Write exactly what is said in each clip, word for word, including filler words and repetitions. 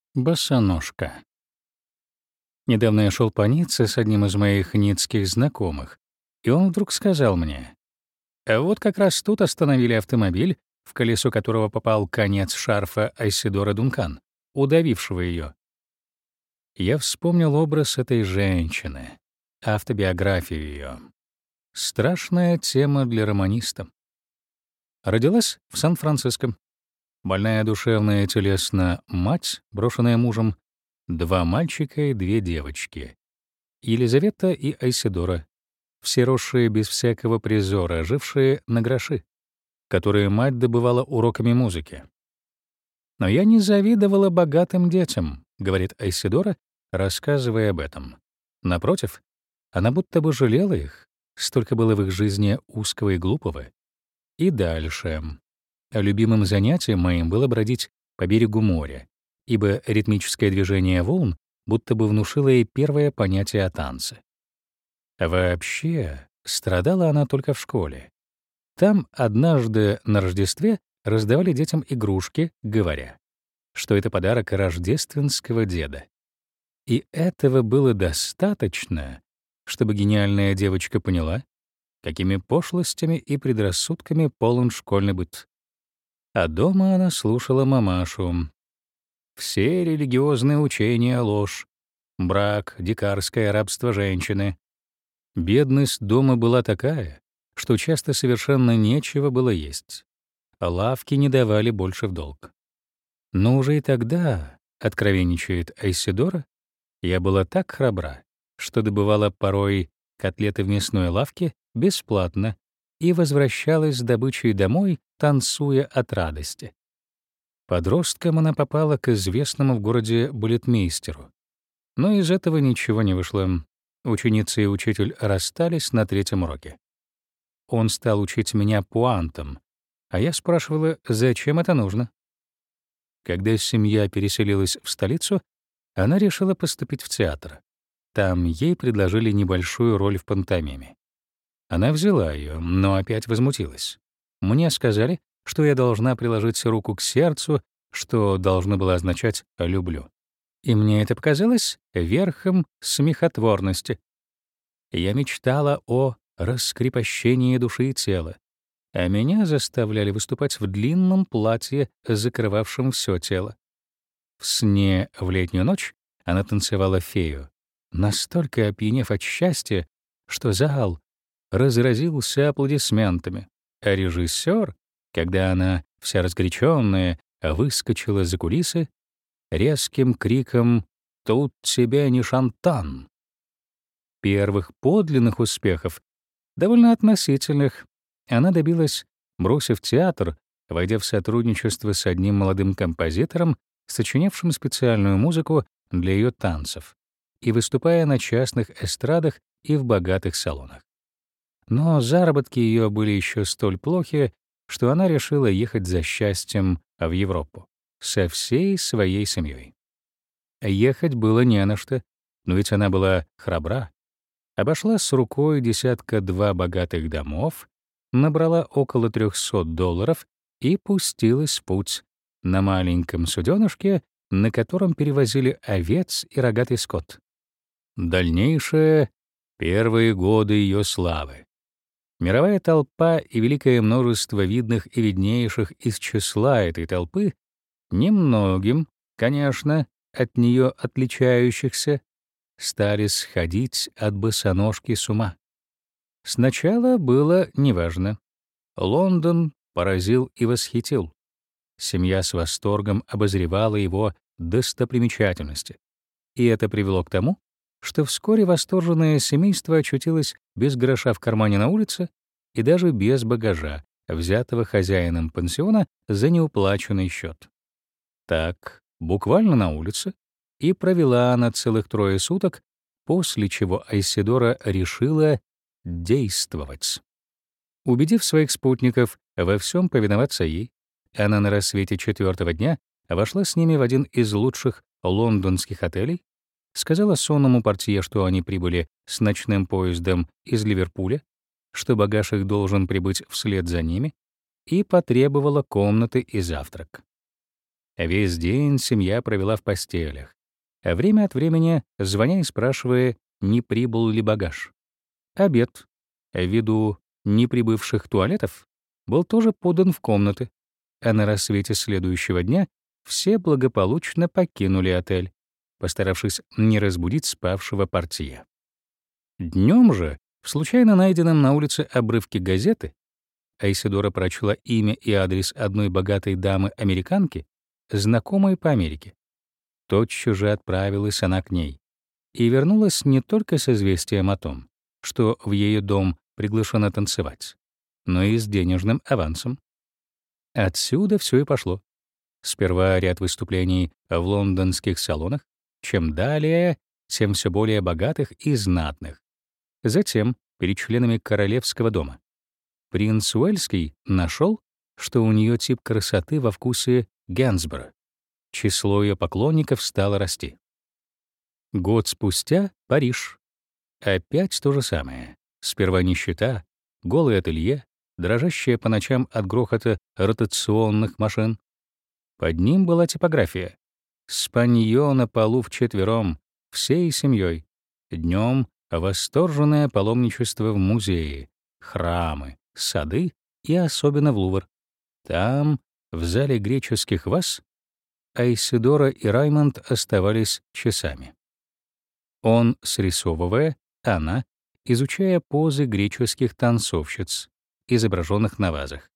Босоножка. Недавно я шел по Ницце с одним из моих ниццких знакомых, и он вдруг сказал мне: «А вот как раз тут остановили автомобиль, в колесо которого попал конец шарфа Айседора Дункан, удавившего ее». Я вспомнил образ этой женщины, автобиографию ее. Страшная тема для романиста. Родилась в Сан-Франциско. Больная душевно и телесно мать, брошенная мужем, два мальчика и две девочки. Елизавета и Айседора, все росшие без всякого призора, жившие на гроши, которые мать добывала уроками музыки. «Но я не завидовала богатым детям», — говорит Айседора, рассказывая об этом. Напротив, она будто бы жалела их, столько было в их жизни узкого и глупого. И дальше. Любимым занятием моим было бродить по берегу моря, ибо ритмическое движение волн будто бы внушило ей первое понятие о танце. Вообще, страдала она только в школе. Там однажды на Рождестве раздавали детям игрушки, говоря, что это подарок рождественского деда. И этого было достаточно, чтобы гениальная девочка поняла, какими пошлостями и предрассудками полон школьный быт. А дома она слушала мамашу. Все религиозные учения — ложь, брак — дикарское рабство женщины. Бедность дома была такая, что часто совершенно нечего было есть. Лавки не давали больше в долг. Но уже и тогда, откровенничает Айседора, я была так храбра, что добывала порой котлеты в мясной лавке бесплатно и возвращалась с добычей домой, танцуя от радости. Подростком она попала к известному в городе балетмейстеру. Но из этого ничего не вышло. Ученица и учитель расстались на третьем уроке. Он стал учить меня пуантам, а я спрашивала, зачем это нужно. Когда семья переселилась в столицу, она решила поступить в театр. Там ей предложили небольшую роль в пантомиме. Она взяла ее, но опять возмутилась. Мне сказали, что я должна приложить руку к сердцу, что должно было означать «люблю». И мне это показалось верхом смехотворности. Я мечтала о раскрепощении души и тела, а меня заставляли выступать в длинном платье, закрывавшем все тело. В сне в летнюю ночь она танцевала фею, настолько опьянев от счастья, что зал разразился аплодисментами, а режиссер, когда она, вся разгоряченная, выскочила за кулисы, резким криком «Тут тебе не шантан!». Первых подлинных успехов, довольно относительных, она добилась, бросив театр, войдя в сотрудничество с одним молодым композитором, сочинявшим специальную музыку для ее танцев, и выступая на частных эстрадах и в богатых салонах. Но заработки ее были еще столь плохи, что она решила ехать за счастьем в Европу со всей своей семьей. Ехать было не на что, но ведь она была храбра. Обошла с рукой десятка-два богатых домов, набрала около трехсот долларов и пустилась в путь на маленьком суденышке, на котором перевозили овец и рогатый скот. Дальнейшее — первые годы ее славы. Мировая толпа и великое множество видных и виднейших из числа этой толпы, немногим, конечно, от нее отличающихся, стали сходить от босоножки с ума. Сначала было неважно. Лондон поразил и восхитил. Семья с восторгом обозревала его достопримечательности. И это привело к тому, что вскоре восторженное семейство очутилось без гроша в кармане на улице и даже без багажа, взятого хозяином пансиона за неуплаченный счет. Так, буквально на улице, и провела она целых трое суток, после чего Айседора решила действовать. Убедив своих спутников во всем повиноваться ей, она на рассвете четвертого дня вошла с ними в один из лучших лондонских отелей, сказала сонному портье, что они прибыли с ночным поездом из Ливерпуля, что багаж их должен прибыть вслед за ними, и потребовала комнаты и завтрак. Весь день семья провела в постелях, а время от времени звоня и спрашивая, не прибыл ли багаж. Обед, ввиду неприбывших туалетов, был тоже подан в комнаты, а на рассвете следующего дня все благополучно покинули отель, постаравшись не разбудить спавшего портье. Днем же, в случайно найденном на улице обрывке газеты, Айседора прочла имя и адрес одной богатой дамы-американки, знакомой по Америке. Тотчас же отправилась она к ней и вернулась не только с известием о том, что в ее дом приглашена танцевать, но и с денежным авансом. Отсюда все и пошло. Сперва ряд выступлений в лондонских салонах, чем далее, тем все более богатых и знатных. Затем перед членами королевского дома. Принц Уэльский нашел, что у нее тип красоты во вкусе Генсборо. Число ее поклонников стало расти. Год спустя — Париж. Опять то же самое. Сперва нищета, голое ателье, дрожащее по ночам от грохота ротационных машин. Под ним была типография. Спанье на полу вчетвером, всей семьей. Днем восторженное паломничество в музеи, храмы, сады и особенно в Лувр. Там, в зале греческих ваз, Айседора и Раймонд оставались часами. Он срисовывая, она изучая позы греческих танцовщиц, изображенных на вазах.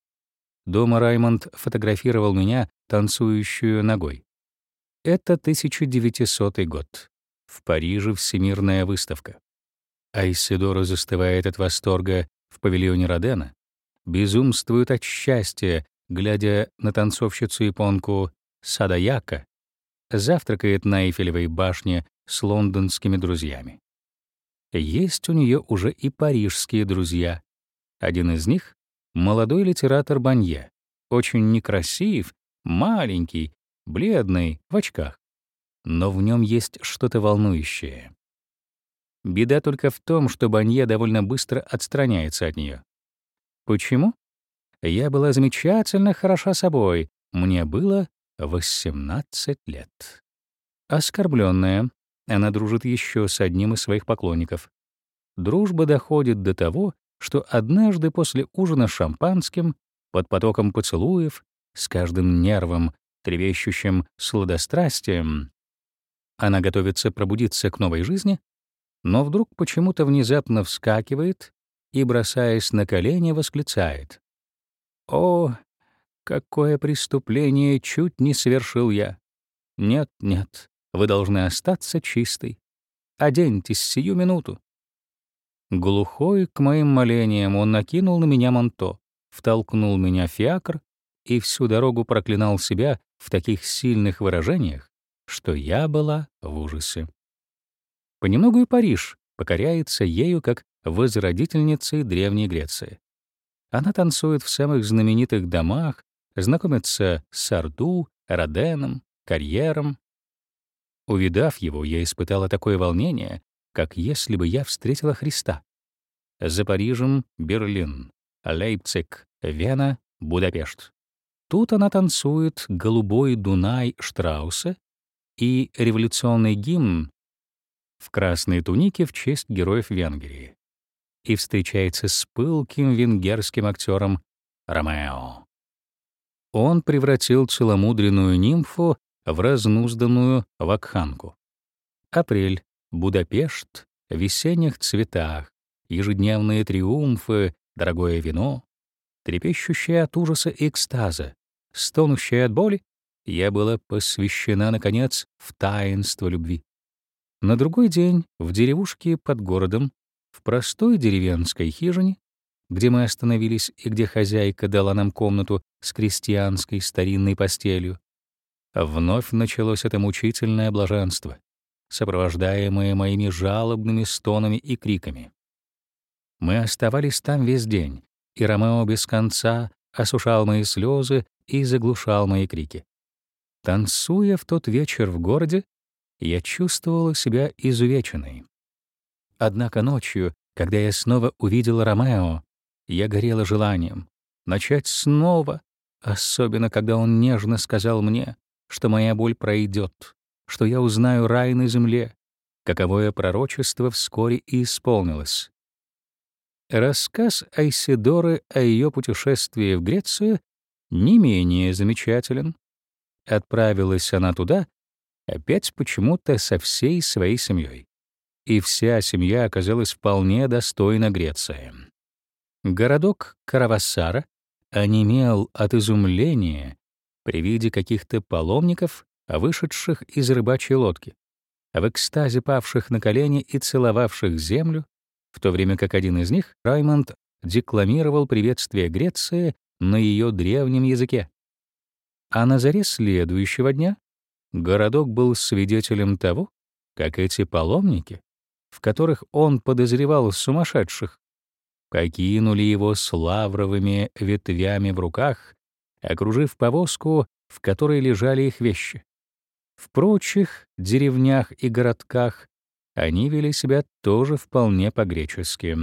Дома Раймонд фотографировал меня, танцующую ногой. Это тысяча девятисотый год. В Париже всемирная выставка. Айседора застывает от восторга в павильоне Родена, безумствует от счастья, глядя на танцовщицу-японку Садаяка, завтракает на Эйфелевой башне с лондонскими друзьями. Есть у нее уже и парижские друзья. Один из них — молодой литератор Банье, очень некрасив, маленький, бледный, в очках. Но в нем есть что-то волнующее. Беда только в том, что Банье довольно быстро отстраняется от нее. Почему? Я была замечательно хороша собой. Мне было восемнадцать лет. Оскорбленная, она дружит еще с одним из своих поклонников. Дружба доходит до того, что однажды после ужина шампанским, под потоком поцелуев, с каждым нервом, трепещущим сладострастием, она готовится пробудиться к новой жизни, но вдруг почему-то внезапно вскакивает и, бросаясь на колени, восклицает: «О, какое преступление чуть не совершил я! Нет, нет, вы должны остаться чистой. Оденьтесь сию минуту». Глухой к моим молениям, он накинул на меня манто, втолкнул меня в фиакр и всю дорогу проклинал себя в таких сильных выражениях, что я была в ужасе. Понемногу и Париж покоряется ею как возродительницей Древней Греции. Она танцует в самых знаменитых домах, знакомится с Сарду, Роденом, Карьером. Увидав его, я испытала такое волнение, как если бы я встретила Христа. За Парижем — Берлин, Лейпциг, Вена, Будапешт. Тут она танцует «Голубой Дунай» Штрауса и революционный гимн в красной тунике в честь героев Венгрии и встречается с пылким венгерским актером Ромео. Он превратил целомудренную нимфу в разнузданную вакханку. Апрель, Будапешт, в весенних цветах, ежедневные триумфы, дорогое вино, трепещущее от ужаса и экстаза, стонущее от боли, я была посвящена, наконец, в таинство любви. На другой день в деревушке под городом, в простой деревенской хижине, где мы остановились и где хозяйка дала нам комнату с крестьянской старинной постелью, вновь началось это мучительное блаженство, сопровождаемое моими жалобными стонами и криками. Мы оставались там весь день, и Ромео без конца осушал мои слезы и заглушал мои крики. Танцуя в тот вечер в городе, я чувствовала себя изувеченной. Однако ночью, когда я снова увидела Ромео, я горела желанием начать снова, особенно когда он нежно сказал мне, что моя боль пройдет, что я узнаю рай на земле, каковое пророчество вскоре и исполнилось. Рассказ Айседоры о ее путешествии в Грецию не менее замечателен. Отправилась она туда опять почему-то со всей своей семьей, и вся семья оказалась вполне достойна Греции. Городок Каравассара онемел от изумления при виде каких-то паломников, вышедших из рыбачьей лодки, в экстазе павших на колени и целовавших землю, в то время как один из них, Раймонд, декламировал приветствие Греции на ее древнем языке. А на заре следующего дня городок был свидетелем того, как эти паломники, в которых он подозревал сумасшедших, покинули его с лавровыми ветвями в руках, окружив повозку, в которой лежали их вещи. В прочих деревнях и городках они вели себя тоже вполне по-гречески.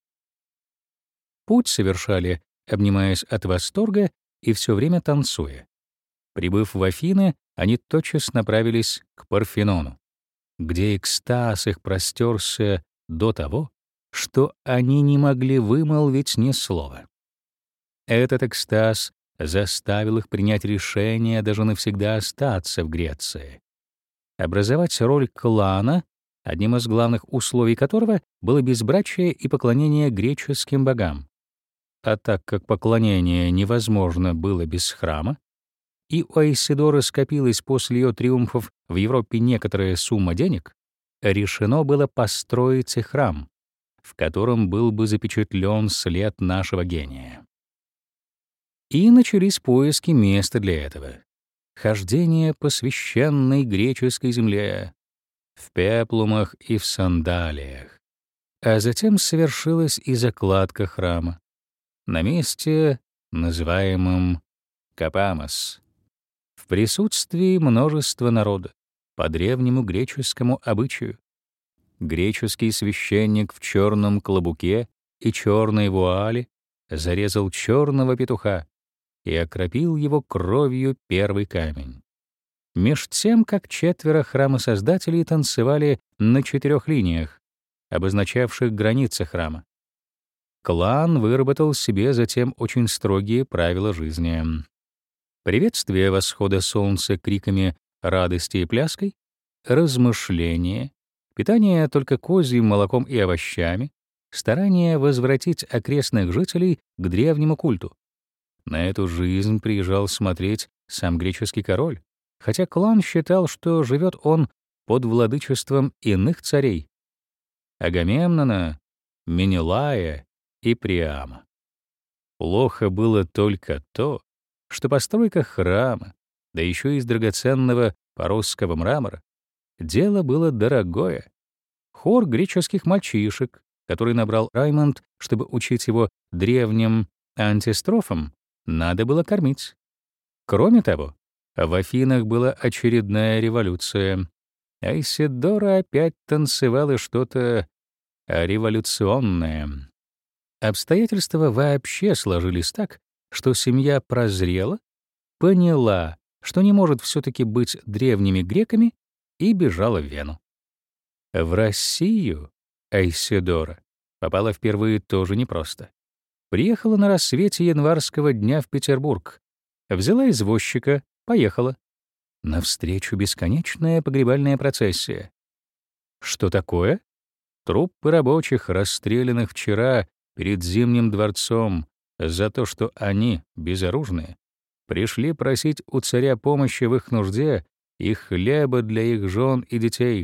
Путь совершали, обнимаясь от восторга и все время танцуя. Прибыв в Афины, они тотчас направились к Парфенону, где экстаз их простерся до того, что они не могли вымолвить ни слова. Этот экстаз заставил их принять решение даже навсегда остаться в Греции, образовать роль клана, одним из главных условий которого было безбрачие и поклонение греческим богам. А так как поклонение невозможно было без храма, и у Айседоры скопилась после ее триумфов в Европе некоторая сумма денег, решено было построить и храм, в котором был бы запечатлен след нашего гения. И начались поиски места для этого. Хождение по священной греческой земле, в пеплумах и в сандалиях. А затем совершилась и закладка храма на месте, называемом Капамос, в присутствии множества народа, по древнему греческому обычаю. Греческий священник в черном клобуке и черной вуале зарезал черного петуха и окропил его кровью первый камень. Меж тем, как четверо храмосоздателей танцевали на четырех линиях, обозначавших границы храма. Клан выработал себе затем очень строгие правила жизни. Приветствие восхода солнца криками радости и пляской, размышление, питание только козьим молоком и овощами, старание возвратить окрестных жителей к древнему культу. На эту жизнь приезжал смотреть сам греческий король, хотя клан считал, что живет он под владычеством иных царей — Агамемнона, Менелая и Приама. Плохо было только то, что постройка храма, да еще из драгоценного поросского мрамора, дело было дорогое. Хор греческих мальчишек, который набрал Раймонд, чтобы учить его древним антистрофам, надо было кормить. Кроме того, в Афинах была очередная революция. Айседора опять танцевала что-то революционное. Обстоятельства вообще сложились так, что семья прозрела, поняла, что не может все-таки быть древними греками, и бежала в Вену. В Россию Айседора попала впервые тоже непросто. Приехала на рассвете январского дня в Петербург, взяла извозчика, поехала. Навстречу бесконечная погребальная процессия. Что такое? Труппы рабочих, расстрелянных вчера перед Зимним дворцом за то, что они, безоружные, пришли просить у царя помощи в их нужде и хлеба для их жен и детей.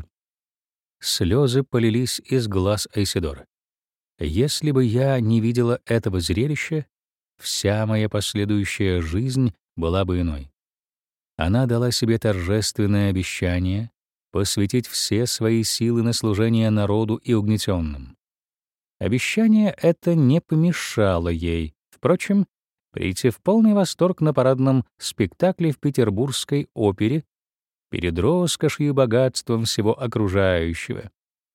Слезы полились из глаз Айседоры. Если бы я не видела этого зрелища, вся моя последующая жизнь была бы иной. Она дала себе торжественное обещание посвятить все свои силы на служение народу и угнетенным. Обещание это не помешало ей, впрочем, прийти в полный восторг на парадном спектакле в Петербургской опере перед роскошью и богатством всего окружающего,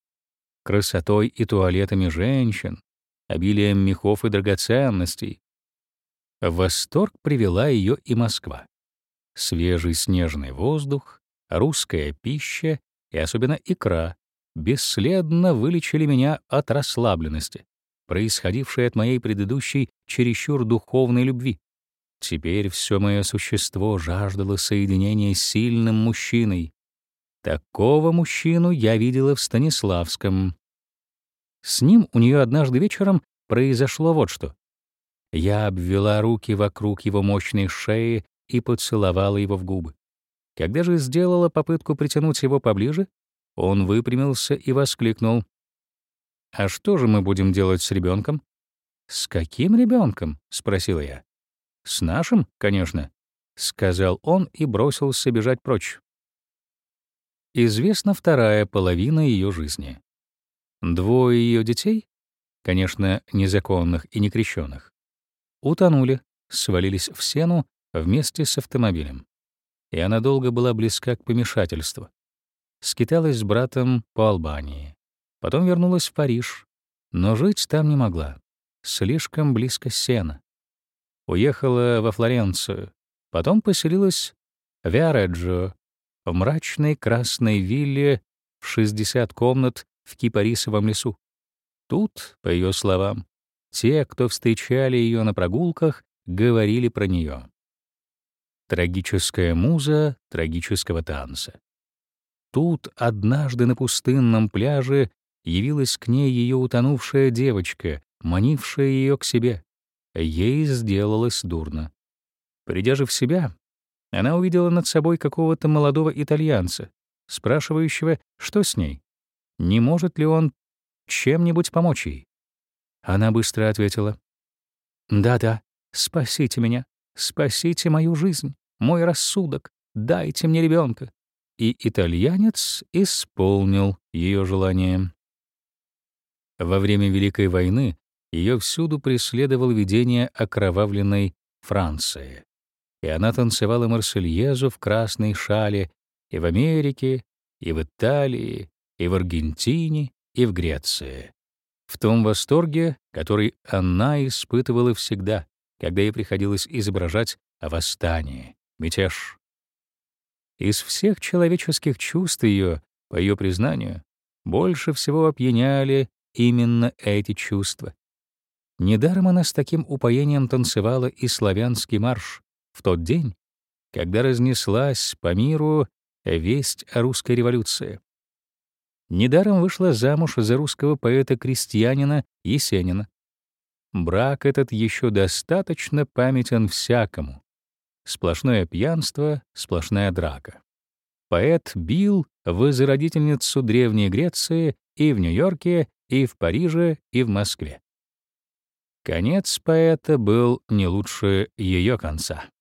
красотой и туалетами женщин, обилием мехов и драгоценностей. В восторг привела ее и Москва. Свежий снежный воздух, русская пища и особенно икра бесследно вылечили меня от расслабленности, происходившей от моей предыдущей чересчур духовной любви. Теперь все мое существо жаждало соединения с сильным мужчиной. Такого мужчину я видела в Станиславском. С ним у нее однажды вечером произошло вот что. Я обвела руки вокруг его мощной шеи и поцеловала его в губы. Когда же сделала попытку притянуть его поближе, он выпрямился и воскликнул: «А что же мы будем делать с ребенком?» «С каким ребенком?» — спросила я. «С нашим, конечно», — сказал он и бросился бежать прочь. Известна вторая половина ее жизни. Двое ее детей, конечно, незаконных и некрещенных, утонули, свалились в сену вместе с автомобилем. И она долго была близка к помешательству. Скиталась с братом по Албании. Потом вернулась в Париж, но жить там не могла. Слишком близко Сена. Уехала во Флоренцию. Потом поселилась в Виареджо, в мрачной красной вилле в шестьдесят комнат в Кипарисовом лесу. Тут, по ее словам, те, кто встречали ее на прогулках, говорили про нее. Трагическая муза трагического танца. Тут однажды на пустынном пляже явилась к ней ее утонувшая девочка, манившая ее к себе. Ей сделалось дурно. Придя же в себя, она увидела над собой какого-то молодого итальянца, спрашивающего, что с ней, не может ли он чем-нибудь помочь ей. Она быстро ответила: «Да-да, спасите меня, спасите мою жизнь, мой рассудок, дайте мне ребенка». И итальянец исполнил ее желание. Во время Великой войны ее всюду преследовало видение окровавленной Франции, и она танцевала марсельезу в красной шале и в Америке, и в Италии, и в Аргентине, и в Греции. В том восторге, который она испытывала всегда, когда ей приходилось изображать восстание, мятеж. Из всех человеческих чувств ее, по ее признанию, больше всего опьяняли именно эти чувства. Недаром она с таким упоением танцевала и славянский марш в тот день, когда разнеслась по миру весть о русской революции. Недаром вышла замуж за русского поэта-крестьянина Есенина. Брак этот еще достаточно памятен всякому. Сплошное пьянство, сплошная драка. Поэт бил возродительницу Древней Греции и в Нью-Йорке, и в Париже, и в Москве. Конец поэта был не лучше ее конца.